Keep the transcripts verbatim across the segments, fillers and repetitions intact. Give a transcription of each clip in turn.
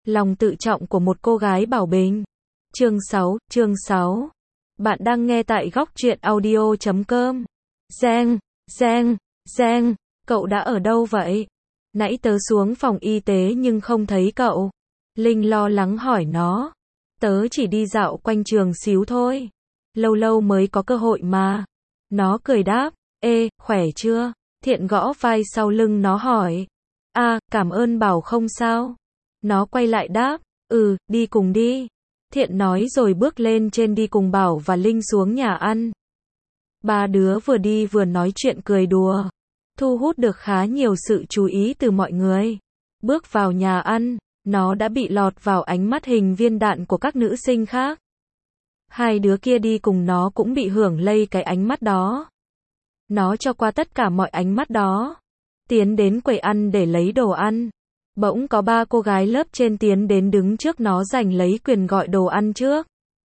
Lòng tự trọng của một cô gái bảo bình. Chương sáu, chương sáu. Bạn đang nghe tại góc truyện audio chấm com. Giang, Giang, Giang, cậu đã ở đâu vậy? Nãy tớ xuống phòng y tế nhưng không thấy cậu. Linh lo lắng hỏi nó. Tớ chỉ đi dạo quanh trường xíu thôi. Lâu lâu mới có cơ hội mà. Nó cười đáp. Ê, khỏe chưa? Thiện gõ vai sau lưng nó hỏi. À, cảm ơn Bảo không sao. Nó quay lại đáp. Ừ, đi cùng đi. Thiện nói rồi bước lên trên đi cùng Bảo và Linh xuống nhà ăn. Ba đứa vừa đi vừa nói chuyện cười đùa. Thu hút được khá nhiều sự chú ý từ mọi người. Bước vào nhà ăn, nó đã bị lọt vào ánh mắt hình viên đạn của các nữ sinh khác. Hai đứa kia đi cùng nó cũng bị hưởng lây cái ánh mắt đó. Nó cho qua tất cả mọi ánh mắt đó. Tiến đến quầy ăn để lấy đồ ăn. Bỗng có ba cô gái lớp trên tiến đến đứng trước nó giành lấy quyền gọi đồ ăn trước.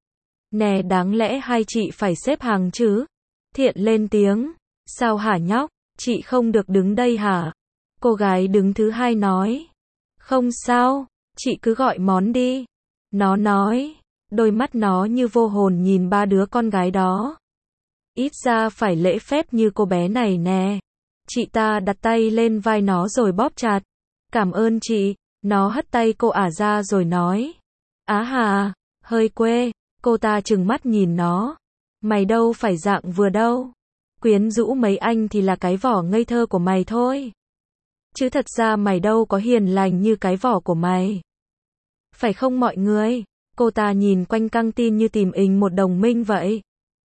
Nè, đáng lẽ hai chị phải xếp hàng chứ? Thiện lên tiếng. Sao hả nhóc? Chị không được đứng đây hả? Cô gái đứng thứ hai nói. Không sao, chị cứ gọi món đi. Nó nói. Đôi mắt nó như vô hồn nhìn ba đứa con gái đó. Ít ra phải lễ phép như cô bé này nè. Chị ta đặt tay lên vai nó rồi bóp chặt. Cảm ơn chị. Nó hất tay cô ả ra rồi nói. Á hà, hơi quê. Cô ta trừng mắt nhìn nó. Mày đâu phải dạng vừa đâu. Quyến rũ mấy anh thì là cái vỏ ngây thơ của mày thôi. Chứ thật ra mày đâu có hiền lành như cái vỏ của mày. Phải không mọi người? Cô ta nhìn quanh căng tin như tìm ình một đồng minh vậy.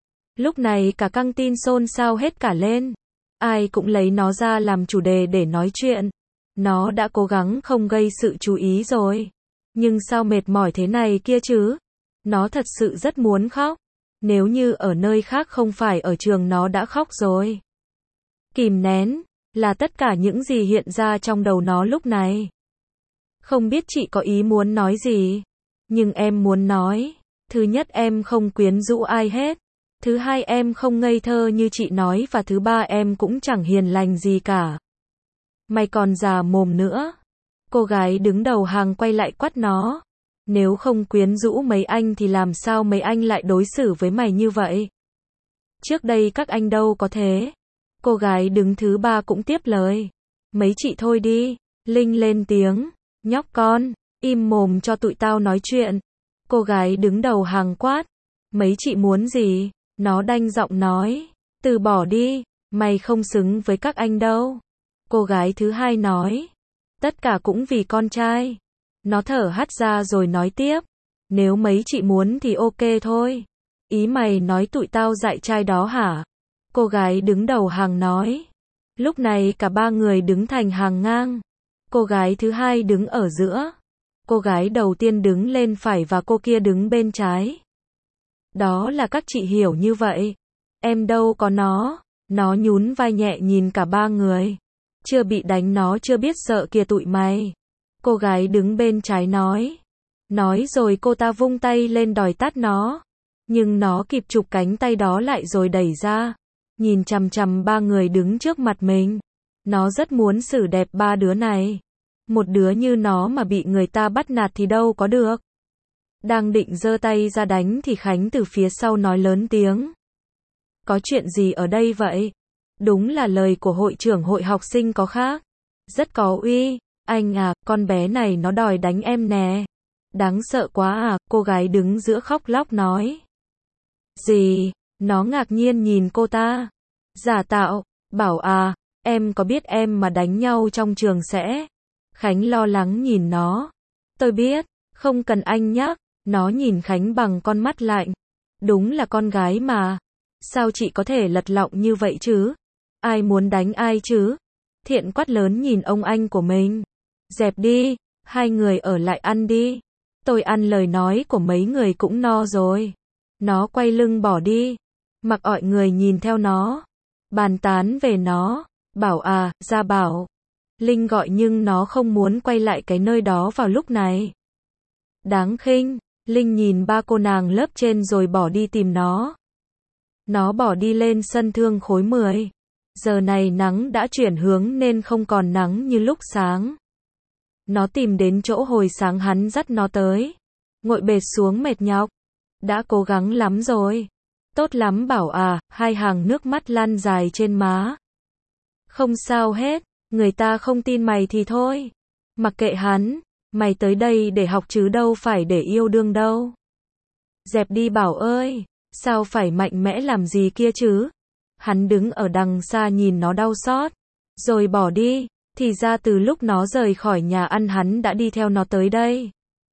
Lúc này cả căng tin xôn xao hết cả lên. Ai cũng lấy nó ra làm chủ đề để nói chuyện. Nó đã cố gắng không gây sự chú ý rồi. Nhưng sao mệt mỏi thế này kia chứ? Nó thật sự rất muốn khóc. Nếu như ở nơi khác không phải ở trường nó đã khóc rồi. Kìm nén, là tất cả những gì hiện ra trong đầu nó lúc này. Không biết chị có ý muốn nói gì. Nhưng em muốn nói. Thứ nhất, em không quyến rũ ai hết. Thứ hai, em không ngây thơ như chị nói. Và thứ ba, em cũng chẳng hiền lành gì cả. Mày còn già mồm nữa. Cô gái đứng đầu hàng quay lại quát nó. Nếu không quyến rũ mấy anh thì làm sao mấy anh lại đối xử với mày như vậy? Trước đây các anh đâu có thế. Cô gái đứng thứ ba cũng tiếp lời. Mấy chị thôi đi. Linh lên tiếng. Nhóc con, im mồm cho tụi tao nói chuyện. Cô gái đứng đầu hàng quát. Mấy chị muốn gì? Nó đanh giọng nói. Từ bỏ đi, mày không xứng với các anh đâu. Cô gái thứ hai nói. Tất cả cũng vì con trai. Nó thở hắt ra rồi nói tiếp. Nếu mấy chị muốn thì ok thôi. Ý mày nói tụi tao dạy trai đó hả? Cô gái đứng đầu hàng nói. Lúc này cả ba người đứng thành hàng ngang. Cô gái thứ hai đứng ở giữa. Cô gái đầu tiên đứng lên phải và cô kia đứng bên trái. Đó là các chị hiểu như vậy. Em đâu có nó. Nó nhún vai nhẹ nhìn cả ba người. Chưa bị đánh nó chưa biết sợ kìa tụi mày. Cô gái đứng bên trái nói. Nói rồi cô ta vung tay lên đòi tát nó. Nhưng nó kịp chụp cánh tay đó lại rồi đẩy ra. Nhìn chằm chằm ba người đứng trước mặt mình. Nó rất muốn xử đẹp ba đứa này. Một đứa như nó mà bị người ta bắt nạt thì đâu có được. Đang định giơ tay ra đánh thì Khánh từ phía sau nói lớn tiếng. Có chuyện gì ở đây vậy? Đúng là lời của hội trưởng hội học sinh có khác. Rất có uy. Anh à, con bé này nó đòi đánh em nè. Đáng sợ quá à, cô gái đứng giữa khóc lóc nói. Gì? Nó ngạc nhiên nhìn cô ta. Giả tạo, bảo à, em có biết em mà đánh nhau trong trường sẽ... Khánh lo lắng nhìn nó. Tôi biết, không cần anh nhắc. Nó nhìn Khánh bằng con mắt lạnh. Đúng là con gái mà. Sao chị có thể lật lọng như vậy chứ? Ai muốn đánh ai chứ? Thiện quát lớn nhìn ông anh của mình. Dẹp đi, hai người ở lại ăn đi. Tôi ăn lời nói của mấy người cũng no rồi. Nó quay lưng bỏ đi. Mặc mọi người nhìn theo nó. Bàn tán về nó. Bảo à, ra bảo. Linh gọi nhưng nó không muốn quay lại cái nơi đó vào lúc này. Đáng khinh. Linh nhìn ba cô nàng lớp trên rồi bỏ đi tìm nó. Nó bỏ đi lên sân thương khối mười. Giờ này nắng đã chuyển hướng nên không còn nắng như lúc sáng. Nó tìm đến chỗ hồi sáng hắn dắt nó tới. Ngồi bệt xuống mệt nhọc. Đã cố gắng lắm rồi. Tốt lắm bảo à, hai hàng nước mắt lăn dài trên má. Không sao hết, người ta không tin mày thì thôi. Mặc kệ hắn, mày tới đây để học chứ đâu phải để yêu đương đâu. Dẹp đi Bảo ơi, sao phải mạnh mẽ làm gì kia chứ? Hắn đứng ở đằng xa nhìn nó đau xót, rồi bỏ đi, thì ra từ lúc nó rời khỏi nhà ăn hắn đã đi theo nó tới đây.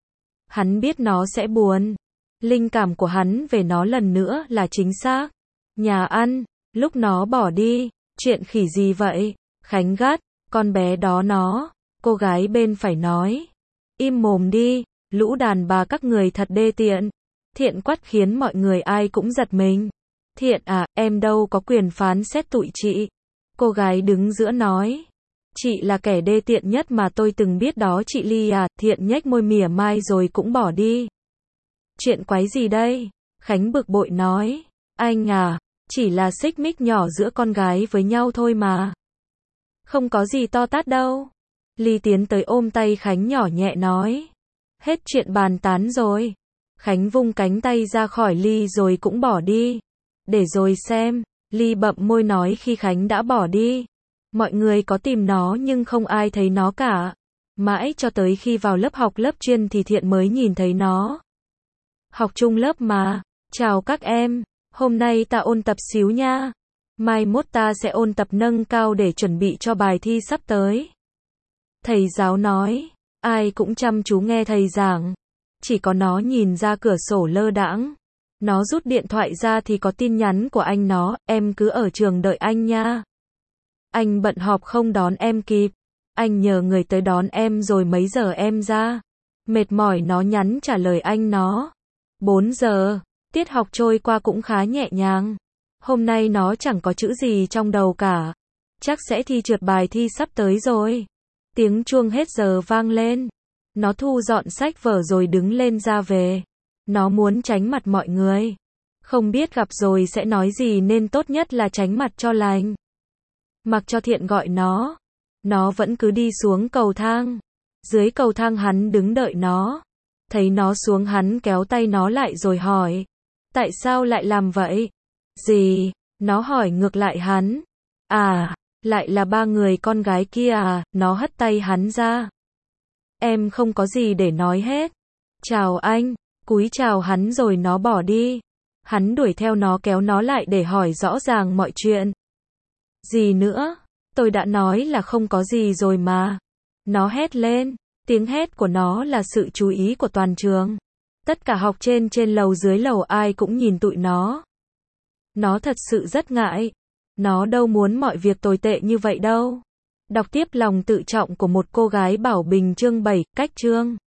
Hắn biết nó sẽ buồn. Linh cảm của hắn về nó lần nữa là chính xác. Nhà ăn, lúc nó bỏ đi, chuyện khỉ gì vậy? Khánh gắt, con bé đó nó, cô gái bên phải nói. Im mồm đi, lũ đàn bà các người thật đê tiện. Thiện quát khiến mọi người ai cũng giật mình. Thiện à, em đâu có quyền phán xét tụi chị. Cô gái đứng giữa nói. Chị là kẻ đê tiện nhất mà tôi từng biết đó chị Ly à. Thiện nhếch môi mỉa mai rồi cũng bỏ đi. Chuyện quái gì đây? Khánh bực bội nói. Anh à, chỉ là xích mích nhỏ giữa con gái với nhau thôi mà. Không có gì to tát đâu. Ly tiến tới ôm tay Khánh nhỏ nhẹ nói. Hết chuyện bàn tán rồi. Khánh vung cánh tay ra khỏi Ly rồi cũng bỏ đi. Để rồi xem. Ly bậm môi nói khi Khánh đã bỏ đi. Mọi người có tìm nó nhưng không ai thấy nó cả. Mãi cho tới khi vào lớp học lớp chuyên thì Thiện mới nhìn thấy nó. Học chung lớp mà. Chào các em. Hôm nay ta ôn tập xíu nha. Mai mốt ta sẽ ôn tập nâng cao để chuẩn bị cho bài thi sắp tới. Thầy giáo nói. Ai cũng chăm chú nghe thầy giảng. Chỉ có nó nhìn ra cửa sổ lơ đãng. Nó rút điện thoại ra thì có tin nhắn của anh nó. Em cứ ở trường đợi anh nha. Anh bận họp không đón em kịp. Anh nhờ người tới đón em rồi mấy giờ em ra. Mệt mỏi nó nhắn trả lời anh nó. bốn giờ. Tiết học trôi qua cũng khá nhẹ nhàng. Hôm nay nó chẳng có chữ gì trong đầu cả. Chắc sẽ thi trượt bài thi sắp tới rồi. Tiếng chuông hết giờ vang lên. Nó thu dọn sách vở rồi đứng lên ra về. Nó muốn tránh mặt mọi người. Không biết gặp rồi sẽ nói gì nên tốt nhất là tránh mặt cho lành. Mặc cho Thiện gọi nó. Nó vẫn cứ đi xuống cầu thang. Dưới cầu thang hắn đứng đợi nó. Thấy nó xuống hắn kéo tay nó lại rồi hỏi. Tại sao lại làm vậy? Gì? Nó hỏi ngược lại hắn. À, lại là ba người con gái kia à? Nó hất tay hắn ra. Em không có gì để nói hết. Chào anh. Cúi chào hắn rồi nó bỏ đi. Hắn đuổi theo nó kéo nó lại để hỏi rõ ràng mọi chuyện. Gì nữa? Tôi đã nói là không có gì rồi mà. Nó hét lên. Tiếng hét của nó là sự chú ý của toàn trường. Tất cả học trên trên lầu dưới lầu ai cũng nhìn tụi nó. Nó thật sự rất ngại. Nó đâu muốn mọi việc tồi tệ như vậy đâu. Đọc tiếp lòng tự trọng của một cô gái Bảo Bình chương bảy, cách chương